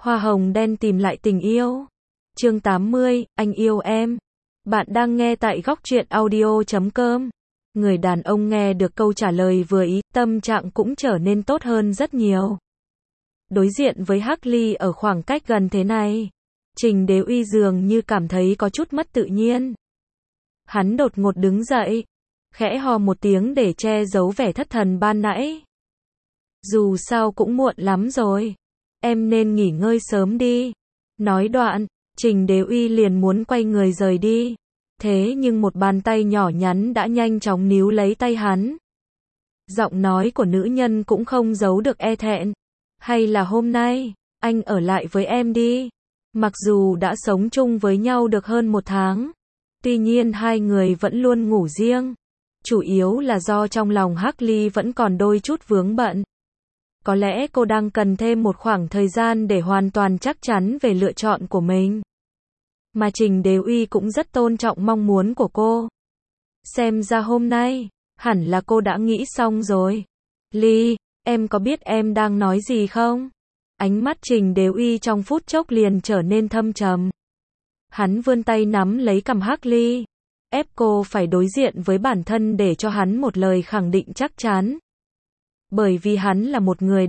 Hoa hồng đen tìm lại tình yêu. Chương 80, anh yêu em. Bạn đang nghe tại góc truyện audio.com. Người đàn ông nghe được câu trả lời vừa ý, tâm trạng cũng trở nên tốt hơn rất nhiều. Đối diện với Hắc Ly ở khoảng cách gần thế này, Trình Đế Uy dường như cảm thấy có chút mất tự nhiên. Hắn đột ngột đứng dậy, khẽ hò một tiếng để che giấu vẻ thất thần ban nãy. Dù sao cũng muộn lắm rồi, em nên nghỉ ngơi sớm đi. Nói đoạn, Trình Đế Uy liền muốn quay người rời đi. Thế nhưng một bàn tay nhỏ nhắn đã nhanh chóng níu lấy tay hắn. Giọng nói của nữ nhân cũng không giấu được e thẹn. Hay là hôm nay, anh ở lại với em đi. Mặc dù đã sống chung với nhau được hơn 1 tháng, tuy nhiên hai người vẫn luôn ngủ riêng. Chủ yếu là do trong lòng Hắc Ly vẫn còn đôi chút vướng bận. Có lẽ cô đang cần thêm một khoảng thời gian để hoàn toàn chắc chắn về lựa chọn của mình. Mà Trình Đế Uy cũng rất tôn trọng mong muốn của cô. Xem ra hôm nay, hẳn là cô đã nghĩ xong rồi. Ly, em có biết em đang nói gì không? Ánh mắt Trình Đế Uy trong phút chốc liền trở nên thâm trầm. Hắn vươn tay nắm lấy cằm Hắc Ly, ép cô phải đối diện với bản thân để cho hắn một lời khẳng định chắc chắn. Bởi vì hắn là một người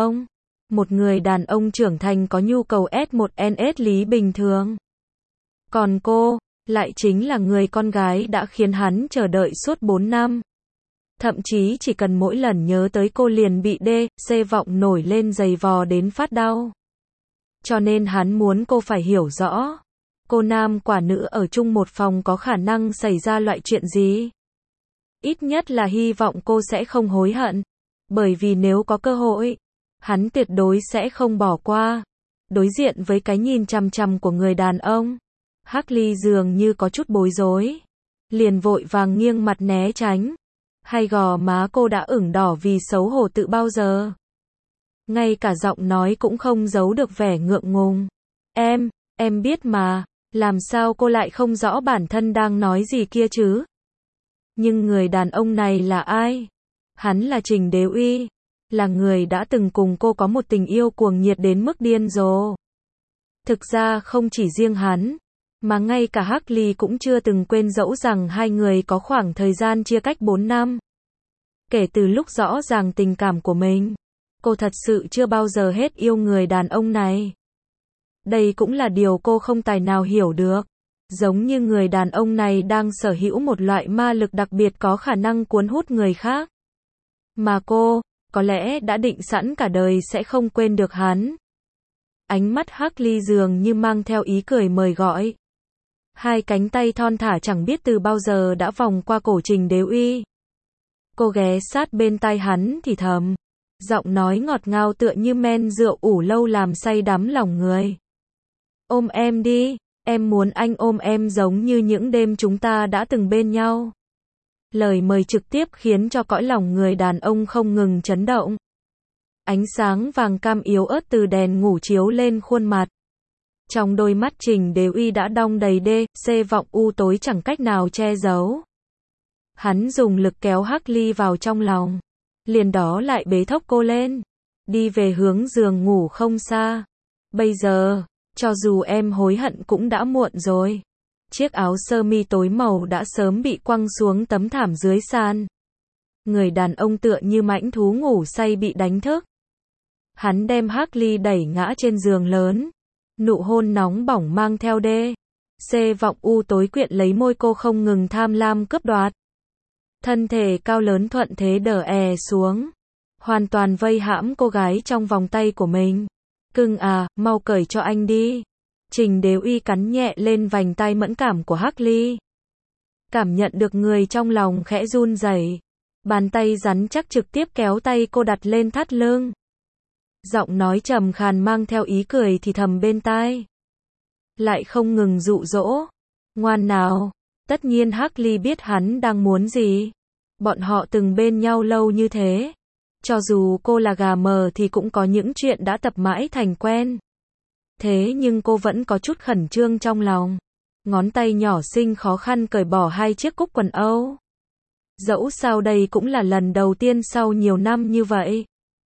đàn ông trưởng thành có nhu cầu S1NS lý bình thường. Còn cô, lại chính là người con gái đã khiến hắn chờ đợi suốt 4 năm. Thậm chí chỉ cần mỗi lần nhớ tới cô liền bị C vọng nổi lên dày vò đến phát đau. Cho nên hắn muốn cô phải hiểu rõ, cô nam quả nữ ở chung một phòng có khả năng xảy ra loại chuyện gì. Ít nhất là hy vọng cô sẽ không hối hận. Bởi vì nếu có cơ hội, hắn tuyệt đối sẽ không bỏ qua. Đối diện với cái nhìn chằm chằm của người đàn ông, Hắc Ly dường như có chút bối rối, liền vội vàng nghiêng mặt né tránh. Hay gò má cô đã ửng đỏ vì xấu hổ từ bao giờ. Ngay cả giọng nói cũng không giấu được vẻ ngượng ngùng. Em biết mà, làm sao cô lại không rõ bản thân đang nói gì kia chứ? Nhưng người đàn ông này là ai? Hắn là Trình Đế Uy, là người đã từng cùng cô có một tình yêu cuồng nhiệt đến mức điên rồ. Thực ra không chỉ riêng hắn, mà ngay cả Hắc Ly cũng chưa từng quên dẫu rằng hai người có khoảng thời gian chia cách 4 năm. Kể từ lúc rõ ràng tình cảm của mình, cô thật sự chưa bao giờ hết yêu người đàn ông này. Đây cũng là điều cô không tài nào hiểu được. Giống như người đàn ông này đang sở hữu một loại ma lực đặc biệt có khả năng cuốn hút người khác. Mà cô, có lẽ đã định sẵn cả đời sẽ không quên được hắn. Ánh mắt Hắc Ly dường như mang theo ý cười mời gọi. Hai cánh tay thon thả chẳng biết từ bao giờ đã vòng qua cổ Trình Đế Uy. Cô ghé sát bên tai hắn thì thầm, giọng nói ngọt ngào tựa như men rượu ủ lâu làm say đắm lòng người. Ôm em đi, em muốn anh ôm em giống như những đêm chúng ta đã từng bên nhau. Lời mời trực tiếp khiến cho cõi lòng người đàn ông không ngừng chấn động. Ánh sáng vàng cam yếu ớt từ đèn ngủ chiếu lên khuôn mặt. Trong đôi mắt Trình Đế Uy đã đong đầy C vọng u tối chẳng cách nào che giấu. Hắn dùng lực kéo Hắc Ly vào trong lòng, liền đó lại bế thốc cô lên, đi về hướng giường ngủ không xa. Bây giờ, cho dù em hối hận cũng đã muộn rồi. Chiếc áo sơ mi tối màu đã sớm bị quăng xuống tấm thảm dưới sàn. Người đàn ông tựa như mãnh thú ngủ say bị đánh thức. Hắn đem Hắc Ly đẩy ngã trên giường lớn. Nụ hôn nóng bỏng mang theo C vọng u tối quyện lấy môi cô không ngừng tham lam cướp đoạt. Thân thể cao lớn thuận thế đè xuống, hoàn toàn vây hãm cô gái trong vòng tay của mình. Cưng à, mau cởi cho anh đi. Trình Đế Uy cắn nhẹ lên vành tai mẫn cảm của Hắc Ly. Cảm nhận được người trong lòng khẽ run rẩy, bàn tay rắn chắc trực tiếp kéo tay cô đặt lên thắt lưng. Giọng nói trầm khàn mang theo ý cười thì thầm bên tai. Lại không ngừng dụ dỗ. Ngoan nào. Tất nhiên Hắc Ly biết hắn đang muốn gì. Bọn họ từng bên nhau lâu như thế. Cho dù cô là gà mờ thì cũng có những chuyện đã tập mãi thành quen. Thế nhưng cô vẫn có chút khẩn trương trong lòng. Ngón tay nhỏ xinh khó khăn cởi bỏ 2 chiếc cúc quần Âu. Dẫu sao đây cũng là lần đầu tiên sau nhiều năm như vậy.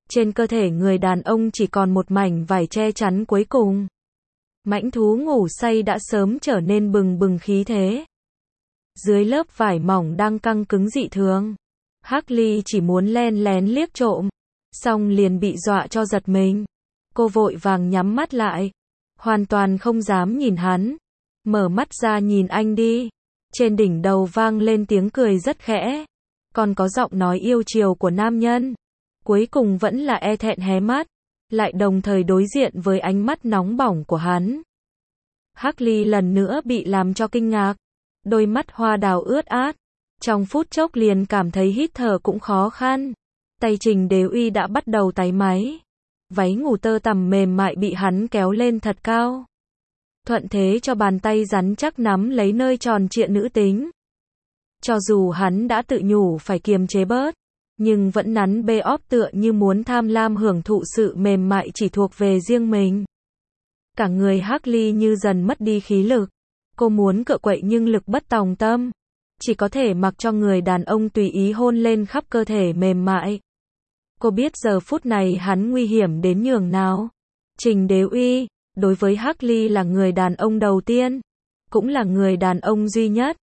Trên cơ thể người đàn ông chỉ còn một mảnh vải che chắn cuối cùng. Mãnh thú ngủ say đã sớm trở nên bừng bừng khí thế. Dưới lớp vải mỏng đang căng cứng dị thường. Hắc Ly chỉ muốn len lén liếc trộm, xong liền bị dọa cho giật mình. Cô vội vàng nhắm mắt lại, hoàn toàn không dám nhìn hắn. Mở mắt ra nhìn anh đi. Trên đỉnh đầu vang lên tiếng cười rất khẽ, còn có giọng nói yêu chiều của nam nhân. Cuối cùng vẫn là e thẹn hé mắt, lại đồng thời đối diện với ánh mắt nóng bỏng của hắn. Hắc Ly lần nữa bị làm cho kinh ngạc, đôi mắt hoa đào ướt át, trong phút chốc liền cảm thấy hít thở cũng khó khăn. Tay Trình Đế Uy đã bắt đầu táy máy, váy ngủ tơ tằm mềm mại bị hắn kéo lên thật cao, thuận thế cho bàn tay rắn chắc nắm lấy nơi tròn trịa nữ tính. Cho dù hắn đã tự nhủ phải kiềm chế bớt, nhưng vẫn nắn bê óp tựa như muốn tham lam hưởng thụ sự mềm mại chỉ thuộc về riêng mình. Cả người Hắc Ly như dần mất đi khí lực. Cô muốn cựa quậy nhưng lực bất tòng tâm, chỉ có thể mặc cho người đàn ông tùy ý hôn lên khắp cơ thể mềm mại. Cô biết giờ phút này hắn nguy hiểm đến nhường nào. Trình Đế Uy, đối với Hắc Ly là người đàn ông đầu tiên, cũng là người đàn ông duy nhất.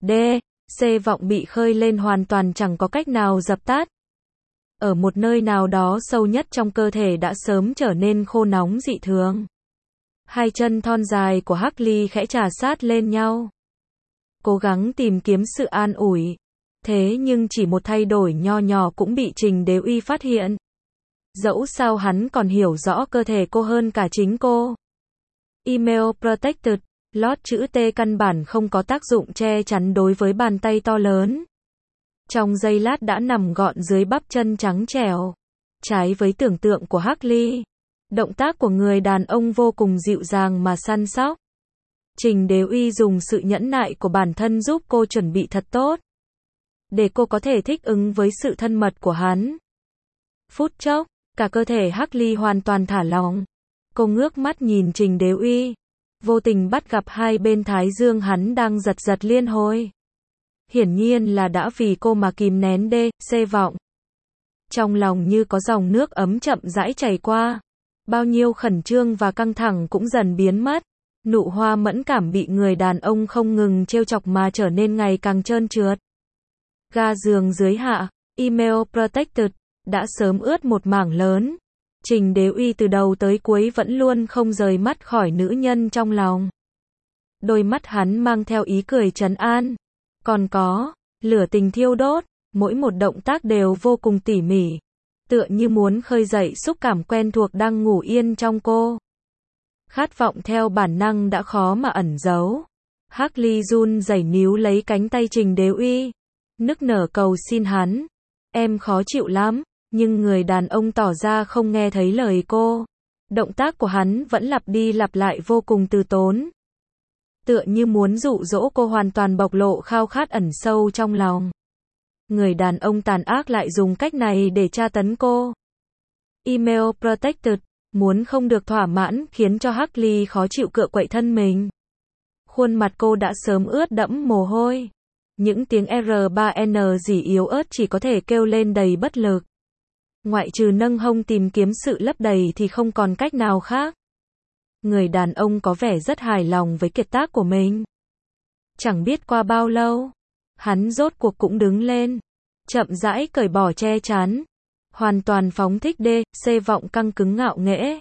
C vọng bị khơi lên hoàn toàn chẳng có cách nào dập tắt. Ở một nơi nào đó sâu nhất trong cơ thể đã sớm trở nên khô nóng dị thường. Hai chân thon dài của Hắc Ly khẽ trà sát lên nhau, cố gắng tìm kiếm sự an ủi. Thế nhưng chỉ một thay đổi nho nhỏ cũng bị Trình Đế Uy phát hiện. Dẫu sao hắn còn hiểu rõ cơ thể cô hơn cả chính cô. Email Protected, lót chữ T căn bản không có tác dụng che chắn đối với bàn tay to lớn. Trong giây lát đã nằm gọn dưới bắp chân trắng trẻo. Trái với tưởng tượng của Hắc Ly, động tác của người đàn ông vô cùng dịu dàng mà săn sóc. Trình Đế Uy dùng sự nhẫn nại của bản thân giúp cô chuẩn bị thật tốt, để cô có thể thích ứng với sự thân mật của hắn. Phút chốc, cả cơ thể Hắc Ly hoàn toàn thả lỏng. Cô ngước mắt nhìn Trình Đế Uy, vô tình bắt gặp hai bên thái dương hắn đang giật giật liên hồi. Hiển nhiên là đã vì cô mà kìm nén C vọng. Trong lòng như có dòng nước ấm chậm rãi chảy qua. Bao nhiêu khẩn trương và căng thẳng cũng dần biến mất. Nụ hoa mẫn cảm bị người đàn ông không ngừng trêu chọc mà trở nên ngày càng trơn trượt. Ga giường dưới hạ, email protected, đã sớm ướt một mảng lớn. Trình Đế Uy từ đầu tới cuối vẫn luôn không rời mắt khỏi nữ nhân trong lòng. Đôi mắt hắn mang theo ý cười trấn an. Còn có, lửa tình thiêu đốt, mỗi một động tác đều vô cùng tỉ mỉ. Tựa như muốn khơi dậy xúc cảm quen thuộc đang ngủ yên trong cô. Khát vọng theo bản năng đã khó mà ẩn giấu. Hắc Ly run rẩy níu lấy cánh tay Trình Đế Uy, nức nở cầu xin hắn. Em khó chịu lắm, nhưng người đàn ông tỏ ra không nghe thấy lời cô. Động tác của hắn vẫn lặp đi lặp lại vô cùng từ tốn. Tựa như muốn dụ dỗ cô hoàn toàn bộc lộ khao khát ẩn sâu trong lòng. Người đàn ông tàn ác lại dùng cách này để tra tấn cô. Email protected, muốn không được thỏa mãn khiến cho Hắc Ly khó chịu cựa quậy thân mình. Khuôn mặt cô đã sớm ướt đẫm mồ hôi. Những tiếng R3N gì yếu ớt chỉ có thể kêu lên đầy bất lực. Ngoại trừ nâng hông tìm kiếm sự lấp đầy thì không còn cách nào khác. Người đàn ông có vẻ rất hài lòng với kiệt tác của mình. Chẳng biết qua bao lâu, hắn rốt cuộc cũng đứng lên, chậm rãi cởi bỏ che chắn, hoàn toàn phóng thích C vọng căng cứng ngạo nghễ.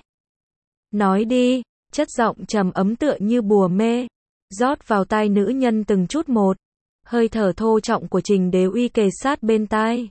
Nói đi, chất giọng trầm ấm tựa như bùa mê, rót vào tai nữ nhân từng chút một. Hơi thở thô trọng của Trình Đế Uy kề sát bên tai.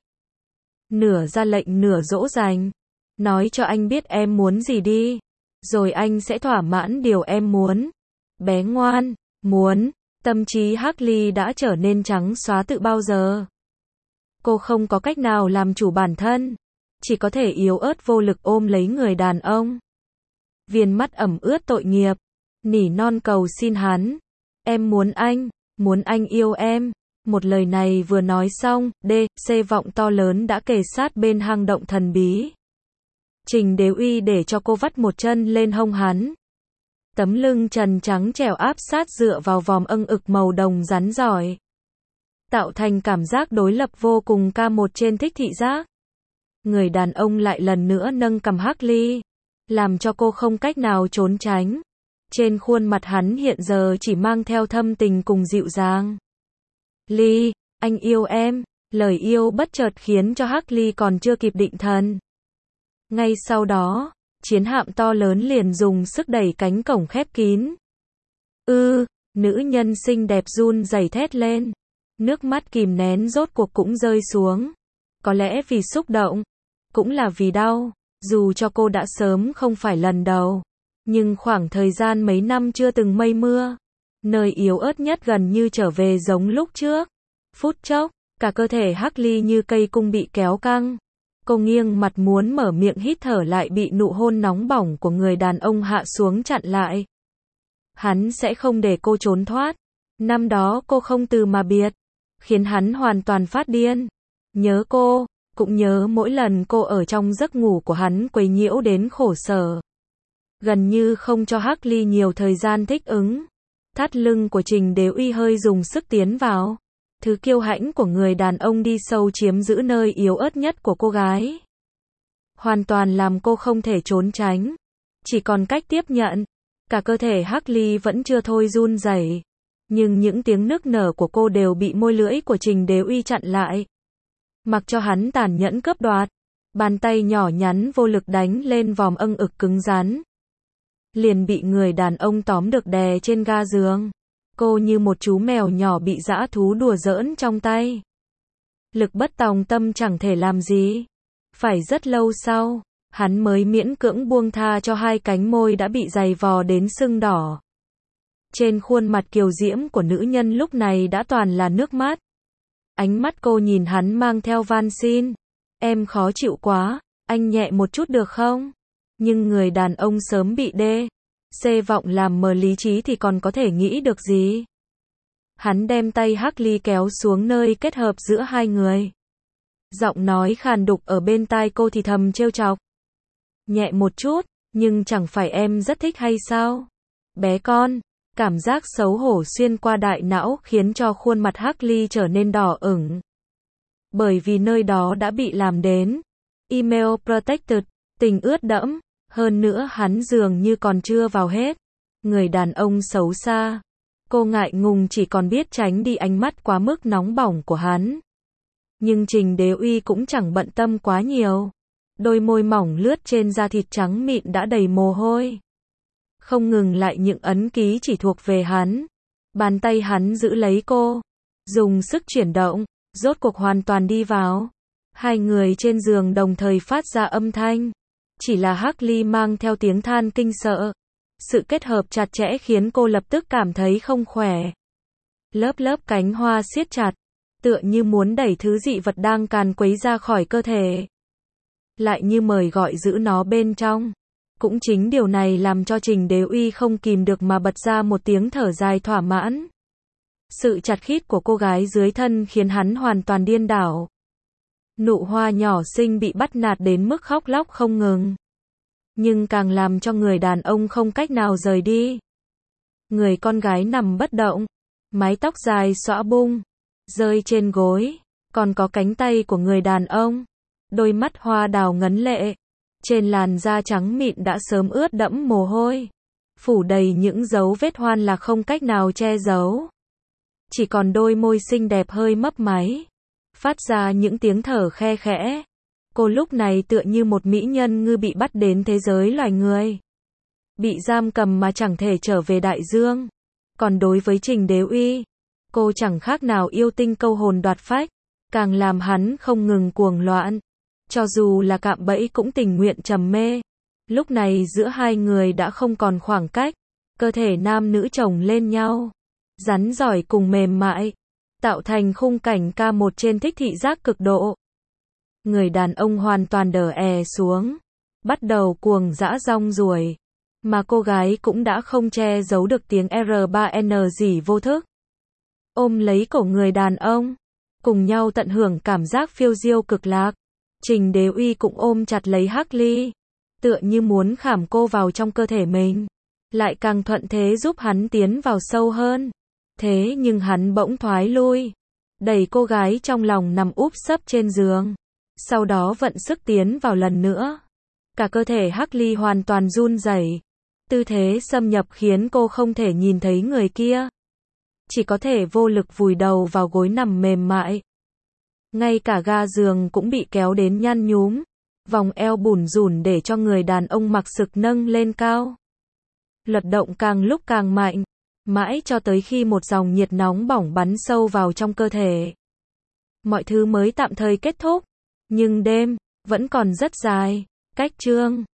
Nửa ra lệnh nửa dỗ dành. Nói cho anh biết em muốn gì đi, rồi anh sẽ thỏa mãn điều em muốn. Bé ngoan, muốn. Tâm trí Hắc Ly đã trở nên trắng xóa từ bao giờ. Cô không có cách nào làm chủ bản thân, chỉ có thể yếu ớt vô lực ôm lấy người đàn ông. Viền mắt ẩm ướt tội nghiệp, nỉ non cầu xin hắn. Em muốn anh yêu em. Một lời này vừa nói xong, C vọng to lớn đã kề sát bên hang động thần bí. Trình Đế Uy để cho cô vắt một chân lên hông hắn. Tấm lưng trần trắng trẻo áp sát dựa vào vòm âng ực màu đồng rắn giỏi, tạo thành cảm giác đối lập vô cùng ca một trên thích thị giác. Người đàn ông lại lần nữa nâng cằm Hắc Ly, làm cho cô không cách nào trốn tránh. Trên khuôn mặt hắn hiện giờ chỉ mang theo thâm tình cùng dịu dàng. Ly, anh yêu em. Lời yêu bất chợt khiến cho Hắc Ly còn chưa kịp định thần. Ngay sau đó, chiến hạm to lớn liền dùng sức đẩy cánh cổng khép kín. Nữ nhân xinh đẹp run rẩy thét lên. Nước mắt kìm nén rốt cuộc cũng rơi xuống. Có lẽ vì xúc động, cũng là vì đau. Dù cho cô đã sớm không phải lần đầu, nhưng khoảng thời gian mấy năm chưa từng mây mưa, nơi yếu ớt nhất gần như trở về giống lúc trước. Phút chốc, cả cơ thể Hắc Ly như cây cung bị kéo căng. Cô nghiêng mặt muốn mở miệng hít thở lại bị nụ hôn nóng bỏng của người đàn ông hạ xuống chặn lại. Hắn sẽ không để cô trốn thoát. Năm đó cô không từ mà biệt, khiến hắn hoàn toàn phát điên. Nhớ cô, cũng nhớ mỗi lần cô ở trong giấc ngủ của hắn quấy nhiễu đến khổ sở. Gần như không cho Hắc Ly nhiều thời gian thích ứng. Thắt lưng của Trình Đế Uy hơi dùng sức tiến vào. Thứ kiêu hãnh của người đàn ông đi sâu chiếm giữ nơi yếu ớt nhất của cô gái. Hoàn toàn làm cô không thể trốn tránh. Chỉ còn cách tiếp nhận. Cả cơ thể Hắc Ly vẫn chưa thôi run rẩy, nhưng những tiếng nức nở của cô đều bị môi lưỡi của Trình Đế Uy chặn lại. Mặc cho hắn tàn nhẫn cướp đoạt, bàn tay nhỏ nhắn vô lực đánh lên vòm âng ực cứng rắn. Liền bị người đàn ông tóm được đè trên ga giường. Cô như một chú mèo nhỏ bị dã thú đùa giỡn trong tay. Lực bất tòng tâm chẳng thể làm gì. Phải rất lâu sau, hắn mới miễn cưỡng buông tha cho hai cánh môi đã bị giày vò đến sưng đỏ. Trên khuôn mặt kiều diễm của nữ nhân lúc này đã toàn là nước mắt. Ánh mắt cô nhìn hắn mang theo van xin. Em khó chịu quá, anh nhẹ một chút được không? Nhưng người đàn ông sớm bị C vọng làm mờ lý trí thì còn có thể nghĩ được gì. Hắn đem tay Hắc Ly kéo xuống nơi kết hợp giữa hai người. Giọng nói khàn đục ở bên tai cô thì thầm trêu chọc. Nhẹ một chút, nhưng chẳng phải em rất thích hay sao? Bé con, cảm giác xấu hổ xuyên qua đại não khiến cho khuôn mặt Hắc Ly trở nên đỏ ửng. Bởi vì nơi đó đã bị làm đến email protected, tình ướt đẫm. Hơn nữa hắn dường như còn chưa vào hết. Người đàn ông xấu xa. Cô ngại ngùng chỉ còn biết tránh đi ánh mắt quá mức nóng bỏng của hắn. Nhưng Trình Đế Uy cũng chẳng bận tâm quá nhiều. Đôi môi mỏng lướt trên da thịt trắng mịn đã đầy mồ hôi. Không ngừng lại những ấn ký chỉ thuộc về hắn. Bàn tay hắn giữ lấy cô. Dùng sức chuyển động, rốt cuộc hoàn toàn đi vào. Hai người trên giường đồng thời phát ra âm thanh. Chỉ là Hắc Ly mang theo tiếng than kinh sợ. Sự kết hợp chặt chẽ khiến cô lập tức cảm thấy không khỏe. Lớp lớp cánh hoa siết chặt, tựa như muốn đẩy thứ dị vật đang càn quấy ra khỏi cơ thể. Lại như mời gọi giữ nó bên trong. Cũng chính điều này làm cho Trình Đế Uy không kìm được mà bật ra một tiếng thở dài thỏa mãn. Sự chặt khít của cô gái dưới thân khiến hắn hoàn toàn điên đảo. Nụ hoa nhỏ xinh bị bắt nạt đến mức khóc lóc không ngừng. Nhưng càng làm cho người đàn ông không cách nào rời đi. Người con gái nằm bất động, mái tóc dài xõa bung, rơi trên gối, còn có cánh tay của người đàn ông. Đôi mắt hoa đào ngấn lệ, trên làn da trắng mịn đã sớm ướt đẫm mồ hôi, phủ đầy những dấu vết hoan lạc không cách nào che giấu. Chỉ còn đôi môi xinh đẹp hơi mấp máy, phát ra những tiếng thở khe khẽ. Cô lúc này tựa như một mỹ nhân ngư bị bắt đến thế giới loài người. Bị giam cầm mà chẳng thể trở về đại dương. Còn đối với Trình Đế Uy, cô chẳng khác nào yêu tinh câu hồn đoạt phách, càng làm hắn không ngừng cuồng loạn. Cho dù là cạm bẫy cũng tình nguyện trầm mê. Lúc này giữa hai người đã không còn khoảng cách, cơ thể nam nữ chồng lên nhau, rắn giỏi cùng mềm mại, tạo thành khung cảnh ca một trên thích thị giác cực độ. Người đàn ông hoàn toàn đờ xuống, bắt đầu cuồng dã rong ruổi, mà cô gái cũng đã không che giấu được tiếng R3N gì vô thức. Ôm lấy cổ người đàn ông, cùng nhau tận hưởng cảm giác phiêu diêu cực lạc. Trình Đế Uy cũng ôm chặt lấy Hắc Ly, tựa như muốn khảm cô vào trong cơ thể mình, lại càng thuận thế giúp hắn tiến vào sâu hơn. Thế nhưng hắn bỗng thoái lui, đẩy cô gái trong lòng nằm úp sấp trên giường. Sau đó vận sức tiến vào lần nữa. Cả cơ thể Hắc Ly hoàn toàn run rẩy. Tư thế xâm nhập khiến cô không thể nhìn thấy người kia. Chỉ có thể vô lực vùi đầu vào gối nằm mềm mại. Ngay cả ga giường cũng bị kéo đến nhăn nhúm. Vòng eo bủn rủn để cho người đàn ông mặc sực nâng lên cao. Luật động càng lúc càng mạnh. Mãi cho tới khi một dòng nhiệt nóng bỏng bắn sâu vào trong cơ thể. Mọi thứ mới tạm thời kết thúc. Nhưng đêm vẫn còn rất dài. Cách chương